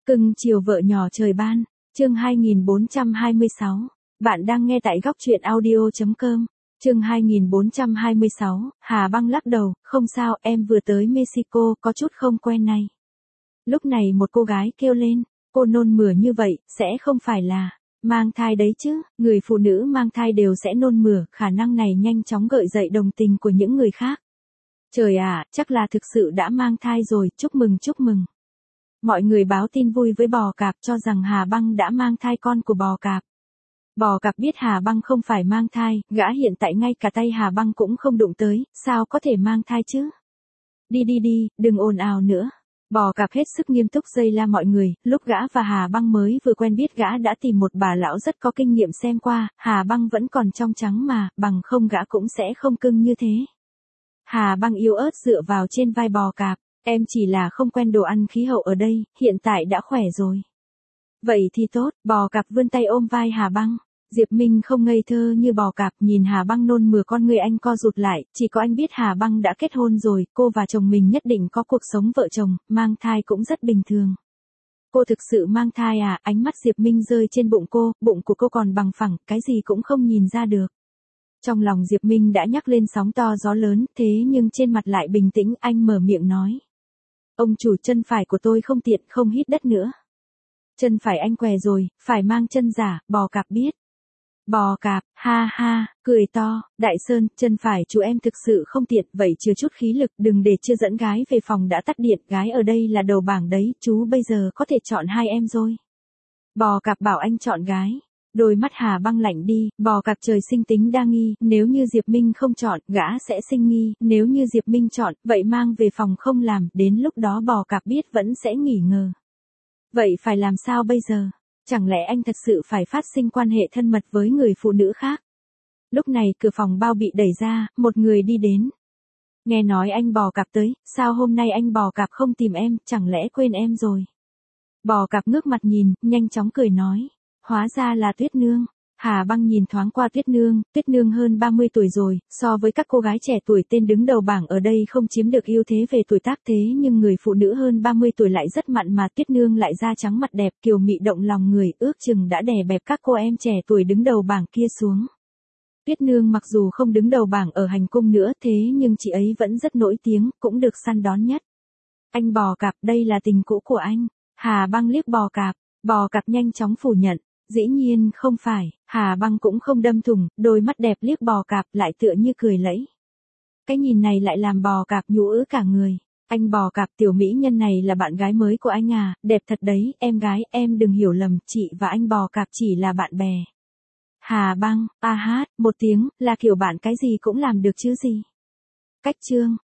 Cưng chiều vợ nhỏ trời ban, chương 2426. Bạn đang nghe tại góc truyện audio.com. Chương 2426, Hà Băng lắc đầu, không sao, em vừa tới Mexico, có chút không quen này. Lúc này một cô gái kêu lên, cô nôn mửa như vậy, sẽ không phải là mang thai đấy chứ, người phụ nữ mang thai đều sẽ nôn mửa, khả năng này nhanh chóng gợi dậy đồng tình của những người khác. Trời ạ, chắc là thực sự đã mang thai rồi, chúc mừng chúc mừng. Mọi người báo tin vui với bò cạp cho rằng Hà Băng đã mang thai con của bò cạp. Bò cạp biết Hà Băng không phải mang thai, gã hiện tại ngay cả tay Hà Băng cũng không đụng tới, sao có thể mang thai chứ? Đi, đừng ồn ào nữa. Bò cạp hết sức nghiêm túc giây la mọi người, lúc gã và Hà Băng mới vừa quen biết gã đã tìm một bà lão rất có kinh nghiệm xem qua, Hà Băng vẫn còn trong trắng mà, bằng không gã cũng sẽ không cưng như thế. Hà Băng yếu ớt dựa vào trên vai bò cạp, em chỉ là không quen đồ ăn khí hậu ở đây, hiện tại đã khỏe rồi. Vậy thì tốt, bò cạp vươn tay ôm vai Hà Băng. Diệp Minh không ngây thơ như bò cạp, nhìn Hà Băng nôn mửa con người anh co rụt lại, chỉ có anh biết Hà Băng đã kết hôn rồi, cô và chồng mình nhất định có cuộc sống vợ chồng, mang thai cũng rất bình thường. Cô thực sự mang thai à? Ánh mắt Diệp Minh rơi trên bụng bụng của cô còn bằng phẳng, cái gì cũng không nhìn ra được. Trong lòng Diệp Minh đã nhắc lên sóng to gió lớn, thế nhưng trên mặt lại bình tĩnh, anh mở miệng nói. Ông chủ, chân phải của tôi không tiện, không hít đất nữa. Chân phải anh què rồi, phải mang chân giả, bò cạp biết. Bò cạp, ha ha, cười to, Đại Sơn, chân phải chú em thực sự không tiện, vậy chứa chút khí lực, đừng để chưa dẫn gái về phòng đã tắt điện, gái ở đây là đầu bảng đấy, chú bây giờ có thể chọn hai em rồi. Bò cạp bảo anh chọn gái. Đôi mắt Hà Băng lạnh đi, bò cạp trời sinh tính đa nghi, nếu như Diệp Minh không chọn, gã sẽ sinh nghi, nếu như Diệp Minh chọn, vậy mang về phòng không làm, đến lúc đó bò cạp biết vẫn sẽ nghỉ ngờ. Vậy phải làm sao bây giờ? Chẳng lẽ anh thật sự phải phát sinh quan hệ thân mật với người phụ nữ khác? Lúc này cửa phòng bao bị đẩy ra, một người đi đến. Nghe nói anh bò cạp tới, sao hôm nay anh bò cạp không tìm em, chẳng lẽ quên em rồi? Bò cạp ngước mặt nhìn, nhanh chóng cười nói. Hóa ra là Tuyết Nương. Hà Băng nhìn thoáng qua Tuyết Nương hơn 30 tuổi rồi, so với các cô gái trẻ tuổi tên đứng đầu bảng ở đây không chiếm được ưu thế về tuổi tác, thế nhưng người phụ nữ hơn 30 tuổi lại rất mặn mà Tuyết Nương lại da trắng mặt đẹp kiều mị động lòng người, ước chừng đã đè bẹp các cô em trẻ tuổi đứng đầu bảng kia xuống. Tuyết Nương mặc dù không đứng đầu bảng ở hành cung nữa thế nhưng chị ấy vẫn rất nổi tiếng, cũng được săn đón nhất. Anh bò cạp, đây là tình cũ của anh. Hà Băng liếc bò cạp nhanh chóng phủ nhận. Dĩ nhiên không phải, Hà Băng cũng không đâm thủng, đôi mắt đẹp liếc bò cạp lại tựa như cười lẫy. Cái nhìn này lại làm bò cạp nhũ ứ cả người. Anh bò cạp, tiểu mỹ nhân này là bạn gái mới của anh à, đẹp thật đấy, em gái, em đừng hiểu lầm, chị và anh bò cạp chỉ là bạn bè. Hà Băng, a hát, một tiếng, là kiểu bạn cái gì cũng làm được chứ gì. Cách chương.